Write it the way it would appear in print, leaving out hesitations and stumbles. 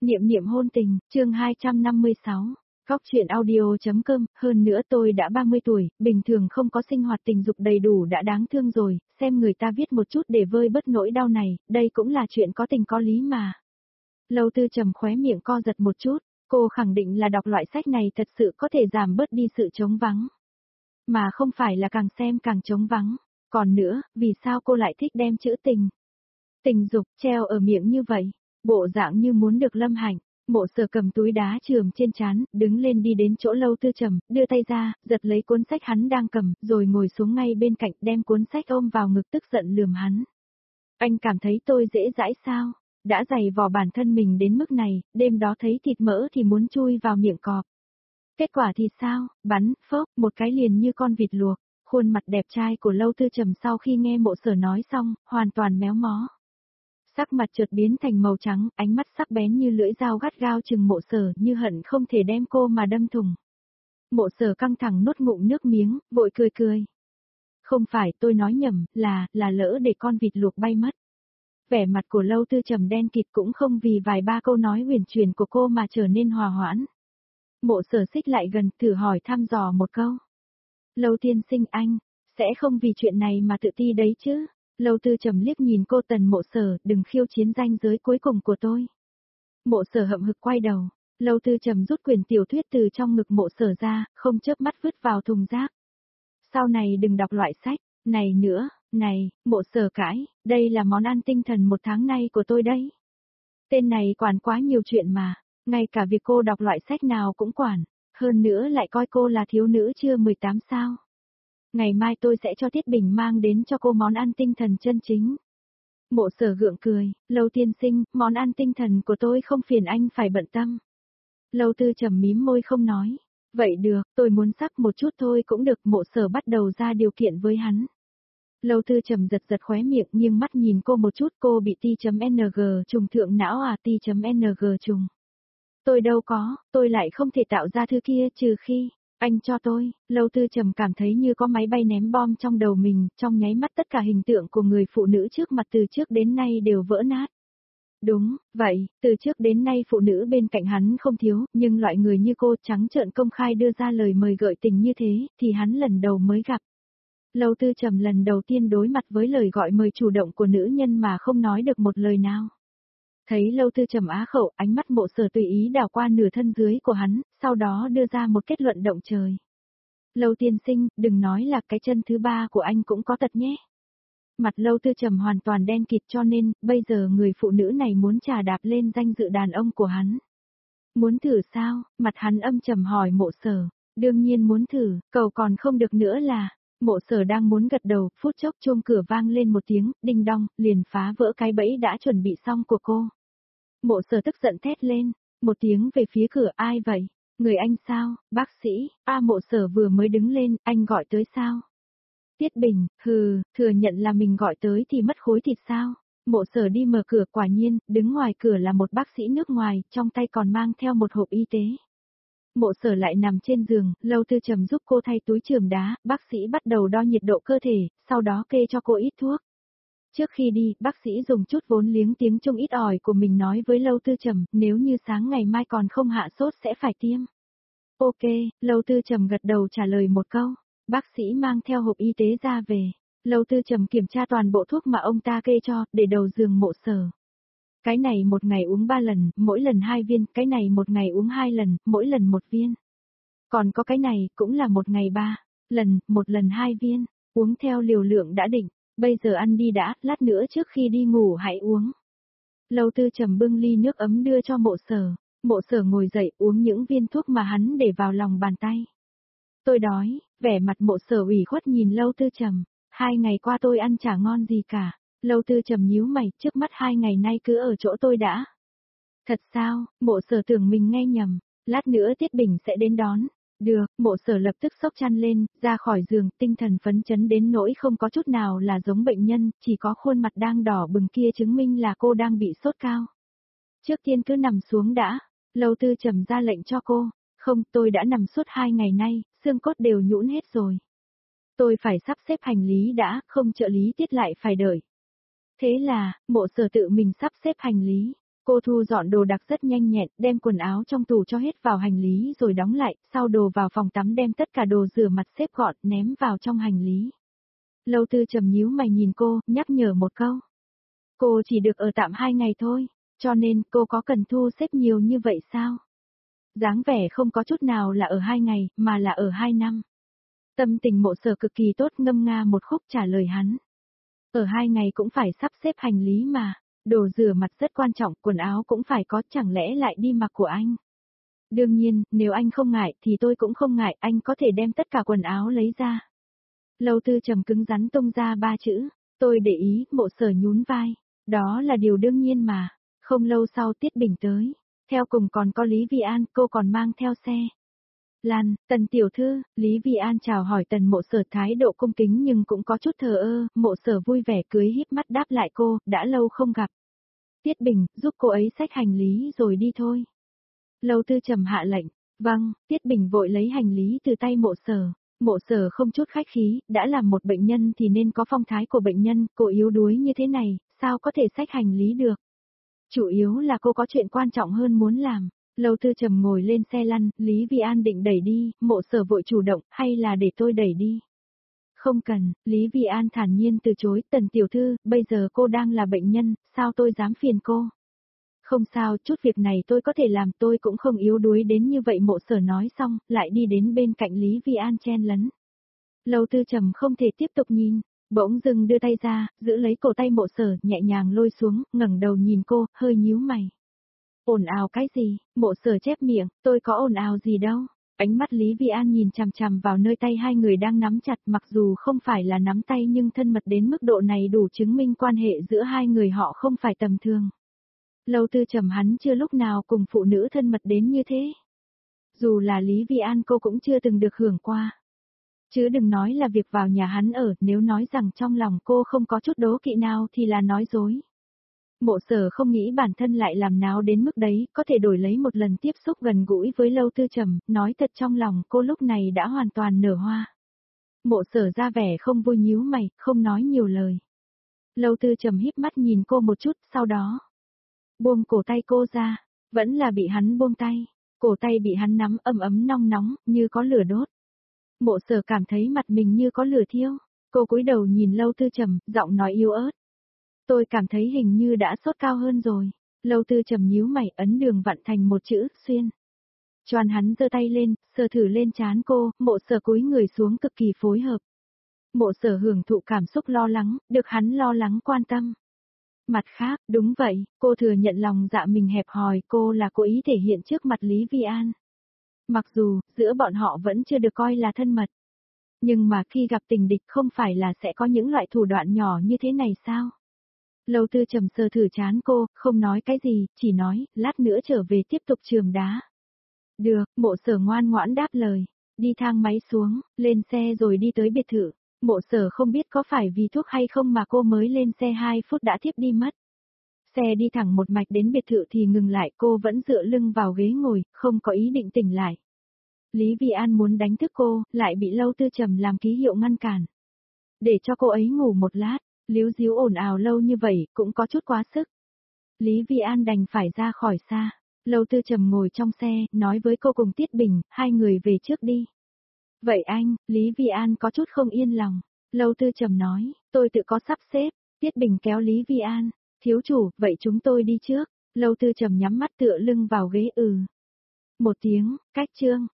Niệm niệm hôn tình, chương 256. Góc truyện audio.com, hơn nữa tôi đã 30 tuổi, bình thường không có sinh hoạt tình dục đầy đủ đã đáng thương rồi, xem người ta viết một chút để vơi bớt nỗi đau này, đây cũng là chuyện có tình có lý mà. Lâu Tư Trầm khóe miệng co giật một chút, cô khẳng định là đọc loại sách này thật sự có thể giảm bớt đi sự trống vắng. Mà không phải là càng xem càng trống vắng. Còn nữa, vì sao cô lại thích đem chữ tình dục treo ở miệng như vậy? Bộ dạng như muốn được lâm hạnh. Mộ Sở cầm túi đá chườm trên trán, đứng lên đi đến chỗ Lâu Tư Trầm, đưa tay ra, giật lấy cuốn sách hắn đang cầm, rồi ngồi xuống ngay bên cạnh đem cuốn sách ôm vào ngực tức giận lườm hắn. Anh cảm thấy tôi dễ dãi sao? Đã dày vò bản thân mình đến mức này, đêm đó thấy thịt mỡ thì muốn chui vào miệng cọp. Kết quả thì sao? Bắn, phốc, một cái liền như con vịt luộc. Khuôn mặt đẹp trai của Lâu Tư Trầm sau khi nghe Mộ Sở nói xong, hoàn toàn méo mó. Sắc mặt chợt biến thành màu trắng, ánh mắt sắc bén như lưỡi dao gắt gao chừng Mộ Sở như hận không thể đem cô mà đâm thủng. Mộ Sở căng thẳng nuốt ngụm nước miếng, vội cười cười. Không phải tôi nói nhầm, là lỡ để con vịt luộc bay mất. Vẻ mặt của Lâu Tư Trầm đen kịt cũng không vì vài ba câu nói huyền truyền của cô mà trở nên hòa hoãn. Mộ Sở xích lại gần, thử hỏi thăm dò một câu. Lâu tiên sinh anh, sẽ không vì chuyện này mà tự ti đấy chứ? Lâu Tư Trầm liếc nhìn cô Tần Mộ Sở, đừng khiêu chiến ranh giới cuối cùng của tôi. Mộ Sở hậm hực quay đầu, Lâu Tư Trầm rút quyển tiểu thuyết từ trong ngực Mộ Sở ra, không chớp mắt vứt vào thùng rác. Sau này đừng đọc loại sách này nữa, này, Mộ Sở cãi, đây là món ăn tinh thần một tháng nay của tôi đấy. Tên này quản quá nhiều chuyện mà, ngay cả việc cô đọc loại sách nào cũng quản, hơn nữa lại coi cô là thiếu nữ chưa 18 sao. Ngày mai tôi sẽ cho Tiết Bình mang đến cho cô món ăn tinh thần chân chính. Mộ Sở gượng cười, Lâu tiên sinh, món ăn tinh thần của tôi không phiền anh phải bận tâm. Lâu Tư Trầm mím môi không nói. Vậy được, tôi muốn sắc một chút thôi cũng được. Mộ Sở bắt đầu ra điều kiện với hắn. Lâu Tư Trầm giật giật khóe miệng nhưng mắt nhìn cô một chút, cô bị T.ng trùng thượng não à? T.ng trùng. Tôi đâu có, tôi lại không thể tạo ra thứ kia trừ khi anh cho tôi. Lâu Tư Trầm cảm thấy như có máy bay ném bom trong đầu mình, trong nháy mắt tất cả hình tượng của người phụ nữ trước mặt từ trước đến nay đều vỡ nát. Đúng, vậy, từ trước đến nay phụ nữ bên cạnh hắn không thiếu, nhưng loại người như cô trắng trợn công khai đưa ra lời mời gợi tình như thế, thì hắn lần đầu mới gặp. Lâu Tư Trầm lần đầu tiên đối mặt với lời gọi mời chủ động của nữ nhân mà không nói được một lời nào. Thấy Lâu Tư Trầm á khẩu, ánh mắt Mộ Sở tùy ý đảo qua nửa thân dưới của hắn, sau đó đưa ra một kết luận động trời. Lâu tiên sinh, đừng nói là cái chân thứ ba của anh cũng có tật nhé. Mặt Lâu Tư Trầm hoàn toàn đen kịt cho nên, bây giờ người phụ nữ này muốn trà đạp lên danh dự đàn ông của hắn. Muốn thử sao? Mặt hắn âm trầm hỏi Mộ Sở. Đương nhiên muốn thử, cầu còn không được nữa là. Mộ Sở đang muốn gật đầu, phút chốc chuông cửa vang lên một tiếng, đinh đong, liền phá vỡ cái bẫy đã chuẩn bị xong của cô. Mộ Sở tức giận thét lên, một tiếng về phía cửa. Ai vậy? Người anh sao? Bác sĩ? Mộ Sở vừa mới đứng lên, anh gọi tới sao? Tiết Bình, thừa nhận là mình gọi tới thì mất khối thịt sao? Mộ Sở đi mở cửa, quả nhiên, đứng ngoài cửa là một bác sĩ nước ngoài, trong tay còn mang theo một hộp y tế. Mộ Sở lại nằm trên giường, Lâu Tư Trầm giúp cô thay túi chườm đá, bác sĩ bắt đầu đo nhiệt độ cơ thể, sau đó kê cho cô ít thuốc. Trước khi đi, bác sĩ dùng chút vốn liếng tiếng Trung ít ỏi của mình nói với Lâu Tư Trầm, nếu như sáng ngày mai còn không hạ sốt sẽ phải tiêm. Ok, Lâu Tư Trầm gật đầu trả lời một câu. Bác sĩ mang theo hộp y tế ra về. Lâu Tư Trầm kiểm tra toàn bộ thuốc mà ông ta kê cho, để đầu giường Mộ Sở. Cái này một ngày uống 3 lần, mỗi lần 2 viên, cái này một ngày uống 2 lần, mỗi lần 1 viên. Còn có cái này, cũng là một ngày 3 lần, một lần 2 viên, uống theo liều lượng đã định. Bây giờ ăn đi đã, lát nữa trước khi đi ngủ hãy uống. Lâu Tư Trầm bưng ly nước ấm đưa cho Mộ Sở. Mộ Sở ngồi dậy uống những viên thuốc mà hắn để vào lòng bàn tay. Tôi đói, vẻ mặt Mộ Sở ủy khuất nhìn Lâu Tư Trầm. 2 ngày qua tôi ăn chả ngon gì cả. Lâu Tư Trầm nhíu mày, trước mắt 2 ngày nay cứ ở chỗ tôi đã. Thật sao? Mộ Sở tưởng mình nghe nhầm. Lát nữa Tiết Bình sẽ đến đón. Được, Mộ Sở lập tức xốc chăn lên, ra khỏi giường, tinh thần phấn chấn đến nỗi không có chút nào là giống bệnh nhân, chỉ có khuôn mặt đang đỏ bừng kia chứng minh là cô đang bị sốt cao. Trước tiên cứ nằm xuống đã. Lâu Tư Trầm ra lệnh cho cô. Không, tôi đã nằm suốt 2 ngày nay, xương cốt đều nhũn hết rồi. Tôi phải sắp xếp hành lý đã, không trợ lý Tiết lại phải đợi. Thế là, Mộ Sở tự mình sắp xếp hành lý. Cô thu dọn đồ đạc rất nhanh nhẹn, đem quần áo trong tủ cho hết vào hành lý rồi đóng lại, sau đồ vào phòng tắm đem tất cả đồ rửa mặt xếp gọn, ném vào trong hành lý. Lâu Tư Trầm nhíu mày nhìn cô, nhắc nhở một câu. Cô chỉ được ở tạm 2 ngày thôi, cho nên cô có cần thu xếp nhiều như vậy sao? Dáng vẻ không có chút nào là ở 2 ngày, mà là ở 2 năm. Tâm tình Mộ Sở cực kỳ tốt, ngâm nga một khúc trả lời hắn. Ở 2 ngày cũng phải sắp xếp hành lý mà, đồ rửa mặt rất quan trọng, quần áo cũng phải có, chẳng lẽ lại đi mặc của anh? Đương nhiên, nếu anh không ngại thì tôi cũng không ngại, anh có thể đem tất cả quần áo lấy ra. Lâu Tư Trầm cứng rắn tung ra 3 chữ, tôi để ý. Mộ Sở nhún vai, đó là điều đương nhiên mà. Không lâu sau Tiết Bình tới, theo cùng còn có Lý Vi An, cô còn mang theo xe. Lan, Tần tiểu thư. Lý Vi An chào hỏi Tần Mộ Sở, thái độ cung kính nhưng cũng có chút thờ ơ. Mộ Sở vui vẻ cười híp mắt đáp lại cô, đã lâu không gặp. Tiết Bình, giúp cô ấy xách hành lý rồi đi thôi. Lâu Tư Trầm hạ lệnh, vâng. Tiết Bình vội lấy hành lý từ tay Mộ Sở. Mộ Sở không chút khách khí, đã là một bệnh nhân thì nên có phong thái của bệnh nhân, cô yếu đuối như thế này, sao có thể xách hành lý được. Chủ yếu là cô có chuyện quan trọng hơn muốn làm. Lâu Tư Trầm ngồi lên xe lăn, Lý Vi An định đẩy đi, Mộ Sở vội chủ động, hay là để tôi đẩy đi? Không cần. Lý Vi An thản nhiên từ chối, Tần tiểu thư, bây giờ cô đang là bệnh nhân, sao tôi dám phiền cô? Không sao, chút việc này tôi có thể làm, tôi cũng không yếu đuối đến như vậy. Mộ Sở nói xong, lại đi đến bên cạnh Lý Vi An chen lấn. Lâu Tư Trầm không thể tiếp tục nhìn, bỗng dưng đưa tay ra, giữ lấy cổ tay Mộ Sở, nhẹ nhàng lôi xuống, ngẩng đầu nhìn cô, hơi nhíu mày. Ồn ào cái gì? Mộ Sở chép miệng, tôi có ồn ào gì đâu. Ánh mắt Lý Vi An nhìn chằm chằm vào nơi tay hai người đang nắm chặt, mặc dù không phải là nắm tay nhưng thân mật đến mức độ này đủ chứng minh quan hệ giữa hai người họ không phải tầm thường. Lâu Tư Trầm hắn chưa lúc nào cùng phụ nữ thân mật đến như thế. Dù là Lý Vi An cô cũng chưa từng được hưởng qua. Chứ đừng nói là việc vào nhà hắn ở, nếu nói rằng trong lòng cô không có chút đố kỵ nào thì là nói dối. Mộ Sở không nghĩ bản thân lại làm náo đến mức đấy, có thể đổi lấy một lần tiếp xúc gần gũi với Lâu Tư Trầm, nói thật trong lòng cô lúc này đã hoàn toàn nở hoa. Mộ Sở ra vẻ không vui nhíu mày, không nói nhiều lời. Lâu Tư Trầm híp mắt nhìn cô một chút, sau đó buông cổ tay cô ra, vẫn là bị hắn buông tay, cổ tay bị hắn nắm ấm ấm nong nóng, như có lửa đốt. Mộ Sở cảm thấy mặt mình như có lửa thiêu, cô cúi đầu nhìn Lâu Tư Trầm, giọng nói yếu ớt. Tôi cảm thấy hình như đã sốt cao hơn rồi. Lâu Tư Trầm nhíu mày, ấn đường vặn thành một chữ, xuyên. Choàn hắn giơ tay lên, sờ thử lên trán cô, Mộ Sở cúi người xuống cực kỳ phối hợp. Mộ Sở hưởng thụ cảm xúc lo lắng, được hắn lo lắng quan tâm. Mặt khác, đúng vậy, cô thừa nhận lòng dạ mình hẹp hòi, cô là cố ý thể hiện trước mặt Lý Vi An. Mặc dù, giữa bọn họ vẫn chưa được coi là thân mật. Nhưng mà khi gặp tình địch không phải là sẽ có những loại thủ đoạn nhỏ như thế này sao? Lâu Tư Trầm sờ thử chán cô, không nói cái gì, chỉ nói, lát nữa trở về tiếp tục chườm đá. Được, Mộ Sở ngoan ngoãn đáp lời, đi thang máy xuống, lên xe rồi đi tới biệt thự. Mộ Sở không biết có phải vì thuốc hay không mà cô mới lên xe 2 phút đã thiếp đi mất. Xe đi thẳng một mạch đến biệt thự thì ngừng lại, cô vẫn dựa lưng vào ghế ngồi, không có ý định tỉnh lại. Lý Vi An muốn đánh thức cô, lại bị Lâu Tư Trầm làm ký hiệu ngăn cản. Để cho cô ấy ngủ một lát, líu díu ồn ào lâu như vậy, cũng có chút quá sức. Lý Vi An đành phải ra khỏi xa. Lâu Tư Trầm ngồi trong xe, nói với cô cùng Tiết Bình, hai người về trước đi. Vậy anh, Lý Vi An có chút không yên lòng. Lâu Tư Trầm nói, tôi tự có sắp xếp. Tiết Bình kéo Lý Vi An, thiếu chủ, vậy chúng tôi đi trước. Lâu Tư Trầm nhắm mắt tựa lưng vào ghế. Một tiếng, cách chương.